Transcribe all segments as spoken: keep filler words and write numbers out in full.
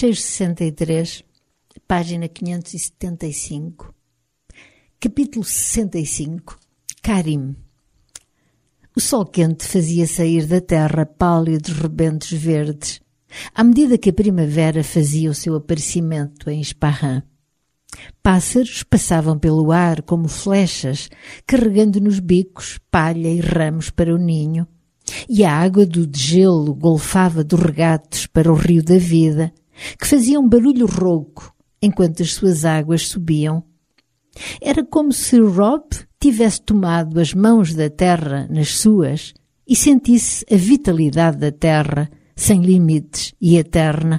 seiscentos e sessenta e três, página quinhentos e setenta e cinco. Capítulo sessenta e cinco. Karim. O sol quente fazia sair da terra pálidos rebentos verdes, à medida que a primavera fazia o seu aparecimento em Ispahan. Pássaros passavam pelo ar como flechas, carregando nos bicos palha e ramos para o ninho, e a água do degelo golfava dos regatos para o rio da vida, que fazia um barulho rouco enquanto as suas águas subiam. Era como se Rob tivesse tomado as mãos da terra nas suas e sentisse a vitalidade da terra, sem limites e eterna.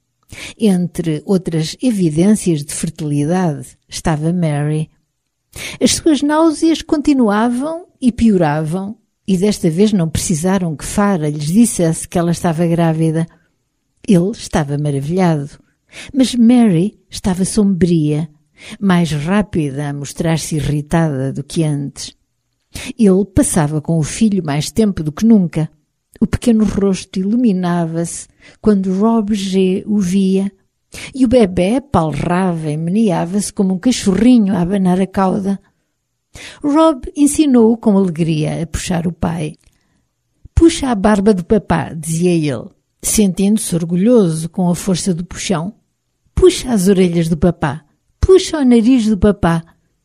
Entre outras evidências de fertilidade estava Mary. As suas náuseas continuavam e pioravam, e desta vez não precisaram que Farah lhes dissesse que ela estava grávida. Ele estava maravilhado, mas Mary estava sombria, mais rápida a mostrar-se irritada do que antes. Ele passava com o filho mais tempo do que nunca. O pequeno rosto iluminava-se quando Rob G. o via, e o bebê palrava e meneava-se como um cachorrinho a abanar a cauda. Rob ensinou-o com alegria a puxar o pai. «Puxa a barba do papá», dizia ele, sentindo-se orgulhoso com a força do puxão. «Puxa as orelhas do papá. Puxa o nariz do papá».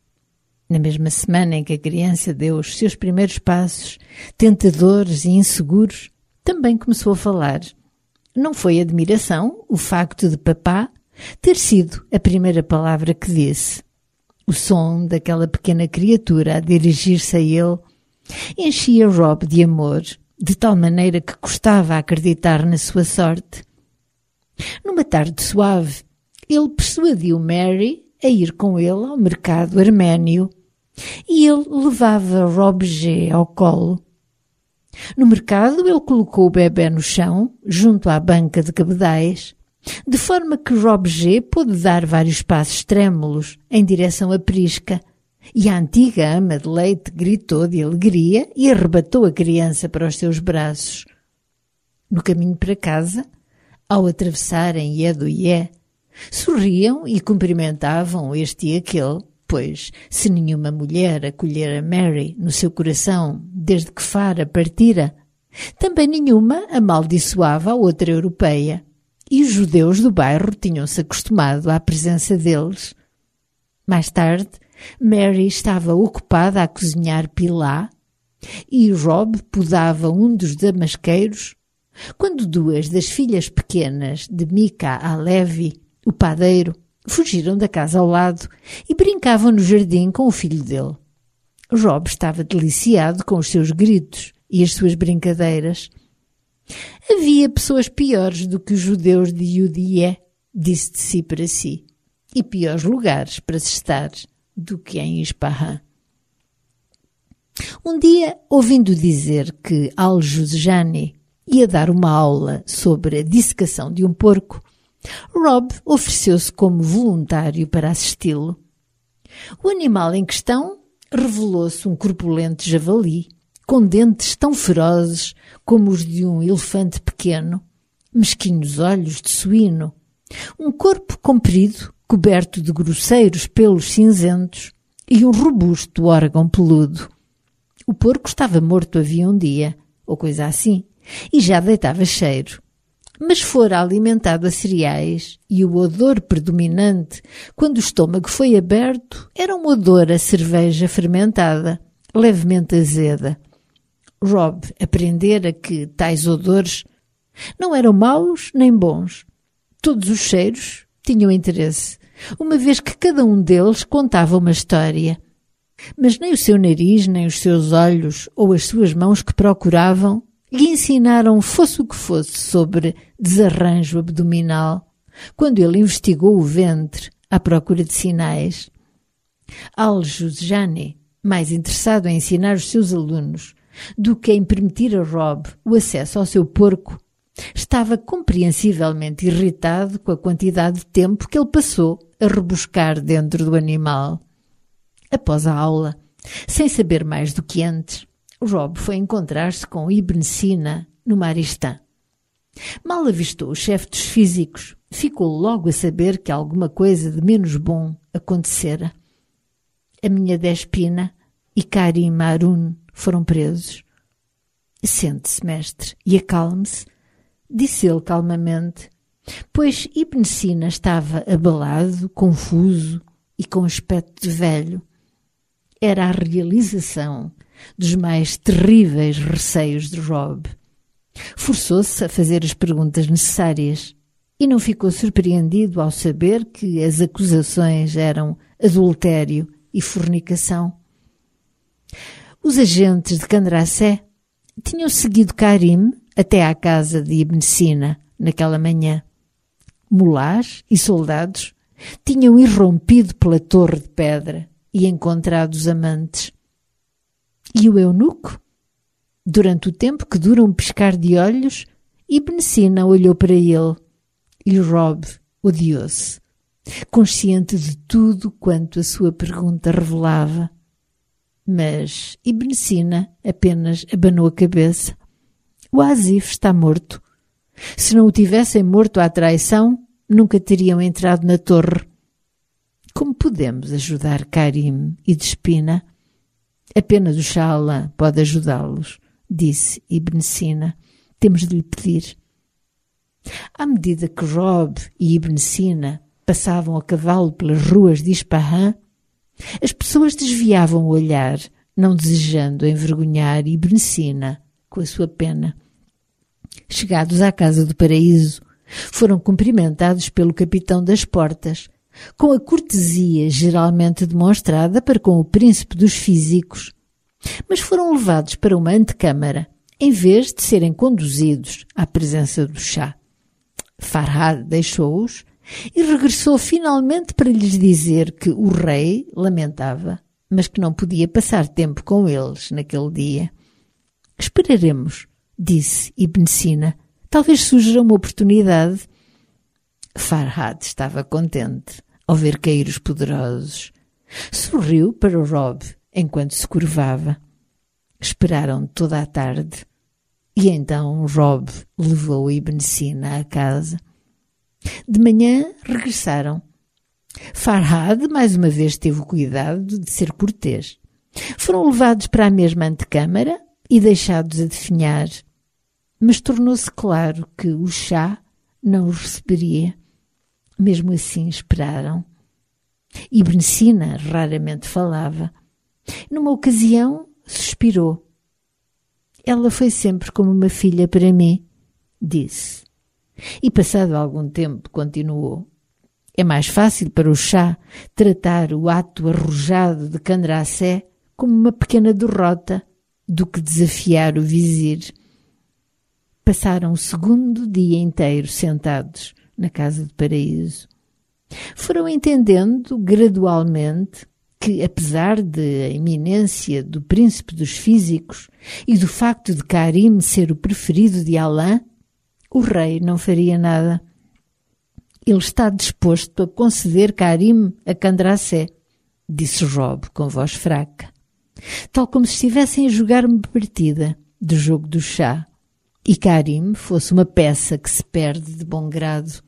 Na mesma semana em que a criança deu os seus primeiros passos, tentadores e inseguros, também começou a falar. Não foi admiração o facto de papá ter sido a primeira palavra que disse. O som daquela pequena criatura a dirigir-se a ele enchia Rob de amor, de tal maneira que custava acreditar na sua sorte. Numa tarde suave, ele persuadiu Mary a ir com ele ao mercado arménio, e ele levava Rob G. ao colo. No mercado, ele colocou o bebê no chão, junto à banca de cabedais, de forma que Rob G. pôde dar vários passos trêmulos em direção à prisca, e a antiga ama de leite gritou de alegria e arrebatou a criança para os seus braços. No caminho para casa, ao atravessarem Yedo-Ye, sorriam e cumprimentavam este e aquele, pois se nenhuma mulher acolhera Mary no seu coração desde que Farah partira, também nenhuma amaldiçoava a outra europeia, e os judeus do bairro tinham-se acostumado à presença deles. Mais tarde, Mary estava ocupada a cozinhar pilá, e Rob podava um dos damasqueiros, quando duas das filhas pequenas de Mika Alevi, o padeiro, fugiram da casa ao lado e brincavam no jardim com o filho dele. Rob estava deliciado com os seus gritos e as suas brincadeiras. Havia pessoas piores do que os judeus de Yedo-Ye, disse de si para si, e piores lugares para se estar do que em Ispahan. Um dia, ouvindo dizer que Al-Juzjani ia dar uma aula sobre a dissecação de um porco, Rob ofereceu-se como voluntário para assisti-lo. O animal em questão revelou-se um corpulento javali, com dentes tão ferozes como os de um elefante pequeno, mesquinhos olhos de suíno, um corpo comprido, coberto de grosseiros pelos cinzentos e um robusto órgão peludo. O porco estava morto havia um dia, ou coisa assim, e já deitava cheiro. Mas fora alimentado a cereais, e o odor predominante, quando o estômago foi aberto, era um odor a cerveja fermentada, levemente azeda. Rob aprendera que tais odores não eram maus nem bons. Todos os cheiros tinham interesse, uma vez que cada um deles contava uma história. Mas nem o seu nariz, nem os seus olhos ou as suas mãos que procuravam lhe ensinaram fosse o que fosse sobre desarranjo abdominal, quando ele investigou o ventre à procura de sinais. Al-Juzjani, mais interessado em ensinar os seus alunos do que em permitir a Rob o acesso ao seu porco, estava compreensivelmente irritado com a quantidade de tempo que ele passou a rebuscar dentro do animal. Após a aula, sem saber mais do que antes, Rob foi encontrar-se com Ibn Sina no Maristã. Mal avistou o chefe dos físicos, ficou logo a saber que alguma coisa de menos bom acontecera. A minha Despina e Karim Harun foram presos. Sente-se, mestre, e acalme-se, disse ele calmamente, pois Ibn Sina estava abalado, confuso e com aspecto de velho. Era a realização dos mais terríveis receios de Rob. Forçou-se a fazer as perguntas necessárias e não ficou surpreendido ao saber que as acusações eram adultério e fornicação. Os agentes de Candracé tinham seguido Karim até à casa de Ibn Sina naquela manhã. Mulás e soldados tinham irrompido pela torre de pedra e encontrado os amantes. E o eunuco? Durante o tempo que dura um piscar de olhos, Ibn Sina olhou para ele e Rob odiou-se, consciente de tudo quanto a sua pergunta revelava. Mas Ibn Sina apenas abanou a cabeça. O Asif está morto. Se não o tivessem morto à traição, nunca teriam entrado na torre. Como podemos ajudar Karim e Despina? Apenas o Shah Alam pode ajudá-los, disse Ibn Sina. Temos de lhe pedir. À medida que Rob e Ibn Sina passavam a cavalo pelas ruas de Ispahan, as pessoas desviavam o olhar, não desejando envergonhar Ibn Sina com a sua pena. Chegados à casa do paraíso, foram cumprimentados pelo capitão das portas, com a cortesia geralmente demonstrada para com o príncipe dos físicos, mas foram levados para uma antecâmara, em vez de serem conduzidos à presença do chá. Farhad deixou-os e regressou finalmente para lhes dizer que o rei lamentava, mas que não podia passar tempo com eles naquele dia. Esperaremos, disse Ibn Sina. Talvez surja uma oportunidade. Farhad estava contente ao ver cair os poderosos. Sorriu para Rob enquanto se curvava. Esperaram toda a tarde e então Rob levou Ibn Sina à casa. De manhã regressaram. Farhad mais uma vez teve o cuidado de ser cortês. Foram levados para a mesma antecâmara e deixados a definhar. Mas tornou-se claro que o chá não os receberia. Mesmo assim esperaram. Ibn Sina raramente falava. Numa ocasião, suspirou. Ela foi sempre como uma filha para mim, disse. E passado algum tempo continuou. É mais fácil para o chá tratar o ato arrojado de Candracé como uma pequena derrota do que desafiar o vizir. Passaram o segundo dia inteiro sentados na casa do paraíso. Foram entendendo gradualmente que, apesar da iminência do príncipe dos físicos e do facto de Karim ser o preferido de Alam, o rei não faria nada. Ele está disposto a conceder Karim a Candracé, disse Rob com voz fraca, tal como se estivessem a jogar uma partida do jogo do chá e Karim fosse uma peça que se perde de bom grado.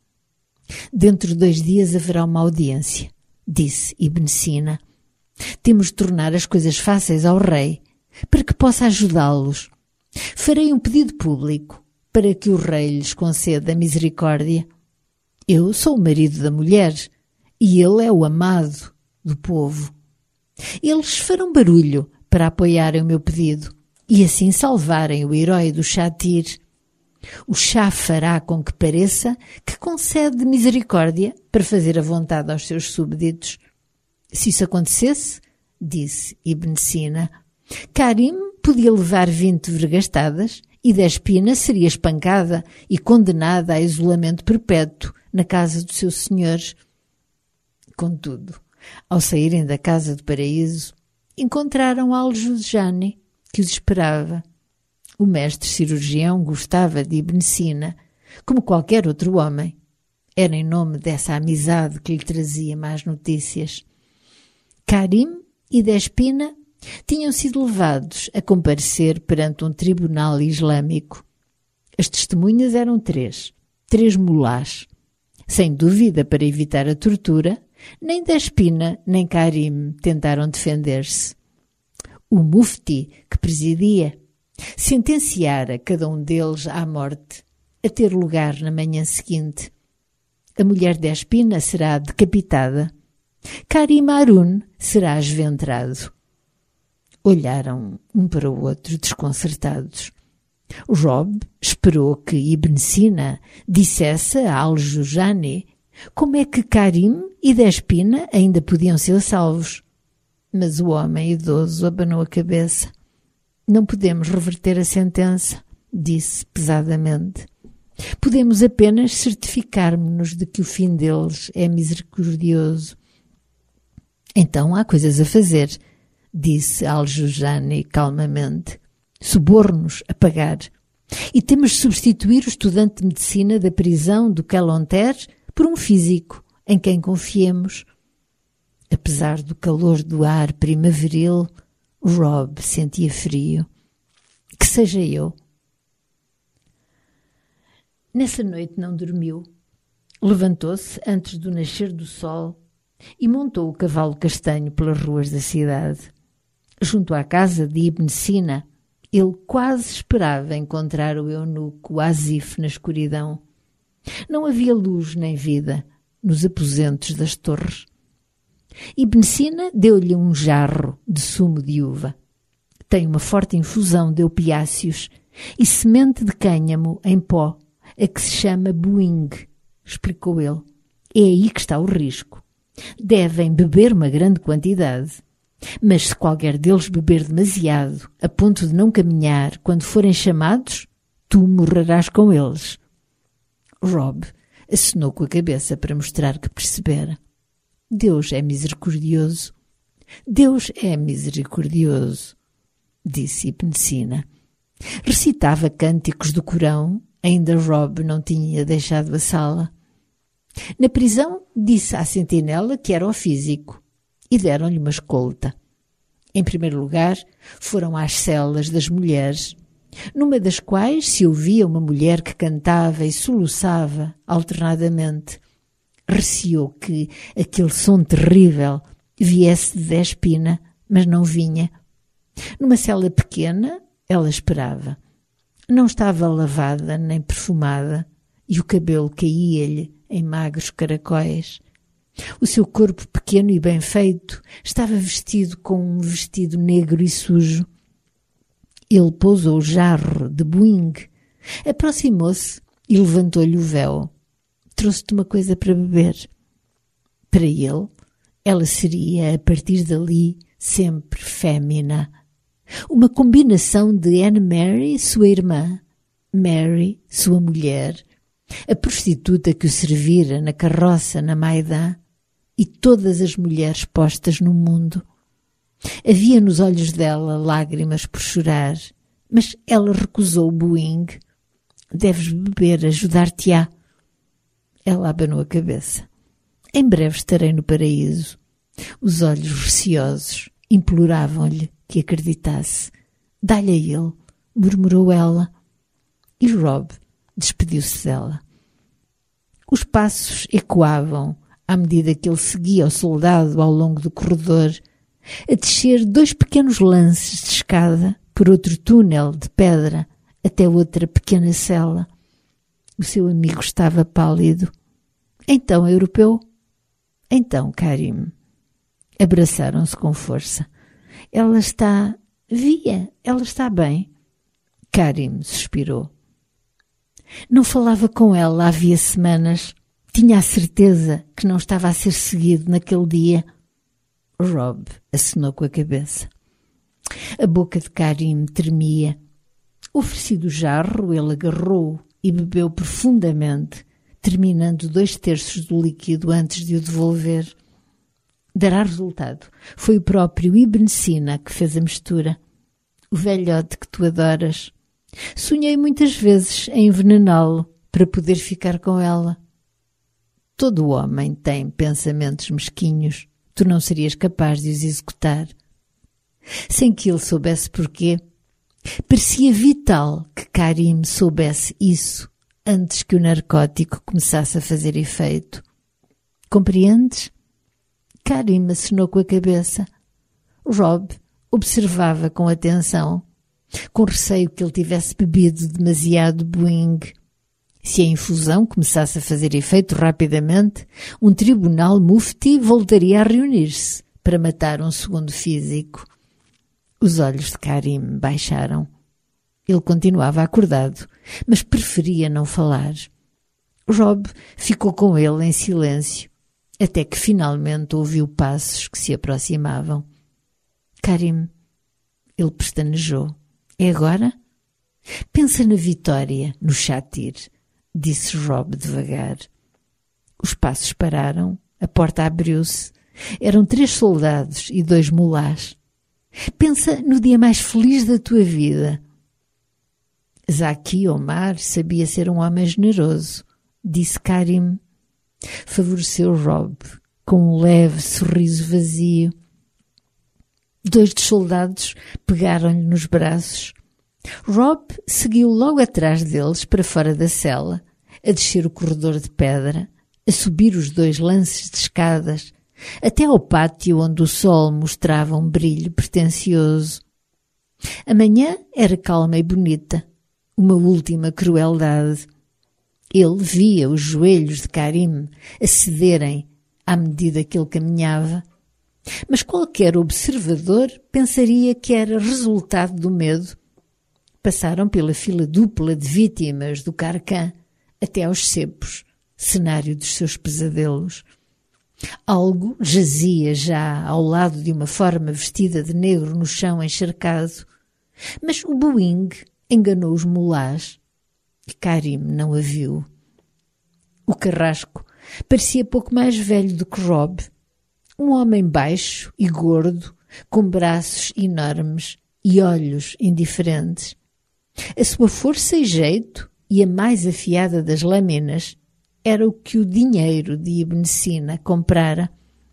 Dentro de dois dias haverá uma audiência, disse Ibn Sina. Temos de tornar as coisas fáceis ao rei, para que possa ajudá-los. Farei um pedido público para que o rei lhes conceda misericórdia. Eu sou o marido da mulher e ele é o amado do povo. Eles farão barulho para apoiarem o meu pedido e assim salvarem o herói do Shatir. O chá fará com que pareça que concede misericórdia para fazer a vontade aos seus súbditos. Se isso acontecesse, disse Ibn Sina, Karim podia levar vinte vergastadas e Despina seria espancada e condenada a isolamento perpétuo na casa do seu senhor. Contudo, ao saírem da casa do paraíso, encontraram Al-Juzjani, que os esperava. O mestre cirurgião gostava de Ibn Sina, como qualquer outro homem. Era em nome dessa amizade que lhe trazia más notícias. Karim e Despina tinham sido levados a comparecer perante um tribunal islâmico. As testemunhas eram três, três mulás. Sem dúvida, para evitar a tortura, nem Despina nem Karim tentaram defender-se. O mufti, que presidia, sentenciara cada um deles à morte, a ter lugar na manhã seguinte. A mulher Despina será decapitada. Karim Harun será esventrado. Olharam um para o outro desconcertados. Rob esperou que Ibn Sina dissesse a Al-Jujani como é que Karim e Despina ainda podiam ser salvos. Mas o homem idoso abanou a cabeça. Não podemos reverter a sentença, disse pesadamente. Podemos apenas certificar-nos de que o fim deles é misericordioso. Então há coisas a fazer, disse Al-Jujani calmamente. Subornos a pagar. E temos de substituir o estudante de medicina da prisão do Calonter por um físico em quem confiemos. Apesar do calor do ar primaveril, Rob sentia frio. Que seja eu. Nessa noite não dormiu. Levantou-se antes do nascer do sol e montou o cavalo castanho pelas ruas da cidade. Junto à casa de Ibn Sina, ele quase esperava encontrar o eunuco Asif na escuridão. Não havia luz nem vida nos aposentos das torres. Ibn Sina deu-lhe um jarro de sumo de uva. Tem uma forte infusão de opiáceos e semente de cânhamo em pó, a que se chama buing, explicou ele. É aí que está o risco. Devem beber uma grande quantidade. Mas se qualquer deles beber demasiado, a ponto de não caminhar quando forem chamados, tu morrerás com eles. Rob acenou com a cabeça para mostrar que percebera. Deus é misericordioso. Deus é misericordioso, disse Ibn Sina. Recitava cânticos do Corão, ainda Rob não tinha deixado a sala. Na prisão disse à sentinela que era o físico e deram-lhe uma escolta. Em primeiro lugar, foram às celas das mulheres, numa das quais se ouvia uma mulher que cantava e soluçava alternadamente. Receou que aquele som terrível viesse de Despina, mas não vinha. Numa cela pequena, ela esperava. Não estava lavada nem perfumada e o cabelo caía-lhe em magros caracóis. O seu corpo pequeno e bem feito estava vestido com um vestido negro e sujo. Ele pousou o jarro de buing, aproximou-se e levantou-lhe o véu. Trouxe-te uma coisa para beber. Para ele, ela seria, a partir dali, sempre fémina. Uma combinação de Anne Mary, sua irmã, Mary, sua mulher, a prostituta que o servira na carroça na Maidã e todas as mulheres postas no mundo. Havia nos olhos dela lágrimas por chorar, mas ela recusou o buing. Deves beber, ajudar-te-á. Ela abanou a cabeça. Em breve estarei no paraíso. Os olhos receosos imploravam-lhe que acreditasse. Dá-lhe a ele, murmurou ela. E Rob despediu-se dela. Os passos ecoavam à medida que ele seguia o soldado ao longo do corredor, a descer dois pequenos lances de escada por outro túnel de pedra até outra pequena cela. O seu amigo estava pálido. Então, europeu? Então, Karim. Abraçaram-se com força. Ela está... Via, ela está bem. Karim suspirou. Não falava com ela havia semanas. Tinha a certeza que não estava a ser seguido naquele dia. Rob acenou com a cabeça. A boca de Karim tremia. Oferecido o jarro, ele agarrou-o e bebeu profundamente, terminando dois terços do líquido antes de o devolver. Dará resultado. Foi o próprio Ibn Sina que fez a mistura. O velhote que tu adoras. Sonhei muitas vezes em envenená-lo para poder ficar com ela. Todo homem tem pensamentos mesquinhos. Tu não serias capaz de os executar. Sem que ele soubesse porquê, Parecia vital que Karim soubesse isso antes que o narcótico começasse a fazer efeito. Compreendes? Karim acenou com a cabeça. Rob observava com atenção, com receio que ele tivesse bebido demasiado Boing. Se a infusão começasse a fazer efeito rapidamente, um tribunal mufti voltaria a reunir-se para matar um segundo físico. Os olhos de Karim baixaram. Ele continuava acordado, mas preferia não falar. Rob ficou com ele em silêncio, até que finalmente ouviu passos que se aproximavam. Karim, ele pestanejou. É agora? Pensa na vitória, no Shatir, disse Rob devagar. Os passos pararam, a porta abriu-se. Eram três soldados e dois mulás. Pensa no dia mais feliz da tua vida. Zaki Omar sabia ser um homem generoso, disse Karim. Favoreceu Rob com um leve sorriso vazio. Dois dos soldados pegaram-lhe nos braços. Rob seguiu logo atrás deles para fora da cela, a descer o corredor de pedra, a subir os dois lances de escadas, até ao pátio onde o sol mostrava um brilho pretensioso. A manhã era calma e bonita, uma última crueldade. Ele via os joelhos de Karim a cederem à medida que ele caminhava, mas qualquer observador pensaria que era resultado do medo. Passaram pela fila dupla de vítimas do Carcã até aos cepos, cenário dos seus pesadelos. Algo jazia já ao lado de uma forma vestida de negro no chão encharcado, mas o Boing enganou os mulás e Karim não a viu. O carrasco parecia pouco mais velho do que Rob, um homem baixo e gordo, com braços enormes e olhos indiferentes. A sua força e jeito, e a mais afiada das lâminas, era o que o dinheiro de Ibn Sina comprara.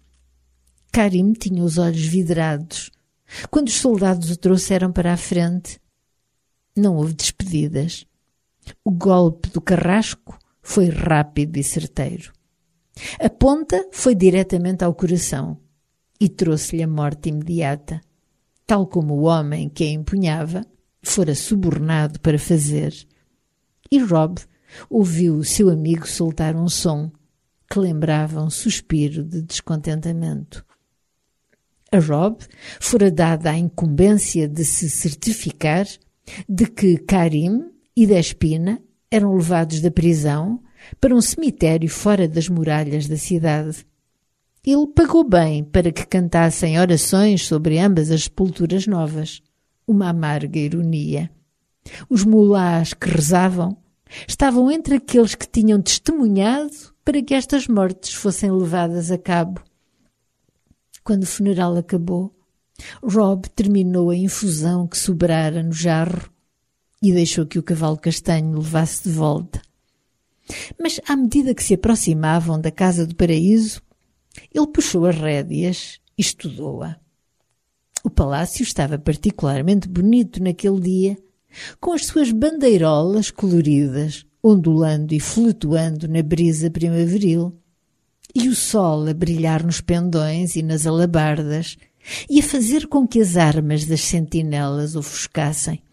Karim tinha os olhos vidrados quando os soldados o trouxeram para a frente. Não houve despedidas. O golpe do carrasco foi rápido e certeiro. A ponta foi diretamente ao coração e trouxe-lhe a morte imediata, tal como o homem que a empunhava fora subornado para fazer. E Rob ouviu o seu amigo soltar um som que lembrava um suspiro de descontentamento. A Rob fora dada a incumbência de se certificar de que Karim e Despina eram levados da prisão para um cemitério fora das muralhas da cidade. Ele pagou bem para que cantassem orações sobre ambas as sepulturas novas. Uma amarga ironia. Os mulás que rezavam estavam entre aqueles que tinham testemunhado para que estas mortes fossem levadas a cabo. Quando o funeral acabou, Rob terminou a infusão que sobrara no jarro e deixou que o cavalo castanho levasse de volta. Mas, à medida que se aproximavam da casa do paraíso, ele puxou as rédeas e estudou-a. O palácio estava particularmente bonito naquele dia, com as suas bandeirolas coloridas, ondulando e flutuando na brisa primaveril, e o sol a brilhar nos pendões e nas alabardas, e a fazer com que as armas das sentinelas ofuscassem.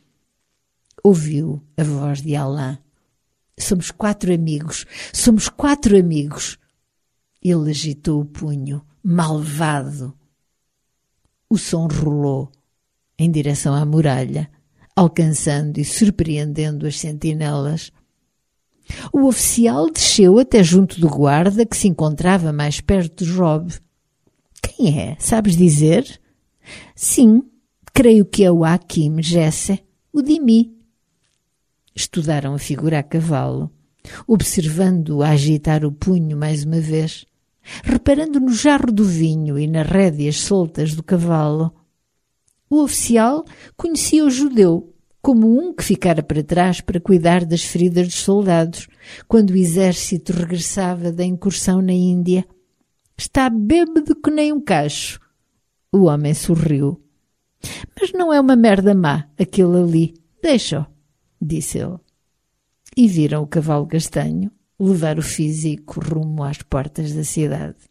Ouviu a voz de Alain. Somos quatro amigos, somos quatro amigos. Ele agitou o punho, malvado. O som rolou em direção à muralha, alcançando e surpreendendo as sentinelas. O oficial desceu até junto do guarda que se encontrava mais perto de Rob. Quem é? Sabes dizer? Sim, creio que é o Hakim Jesse, o Dimi. Estudaram a figura a cavalo, observando-o a agitar o punho mais uma vez, reparando no jarro do vinho e nas rédeas soltas do cavalo. O oficial conhecia o judeu como um que ficara para trás para cuidar das feridas dos soldados quando o exército regressava da incursão na Índia. Está bêbado que nem um cacho. O homem sorriu. Mas não é uma merda má, aquele ali. Deixa-o, disse ele. E viram o cavalo castanho levar o físico rumo às portas da cidade.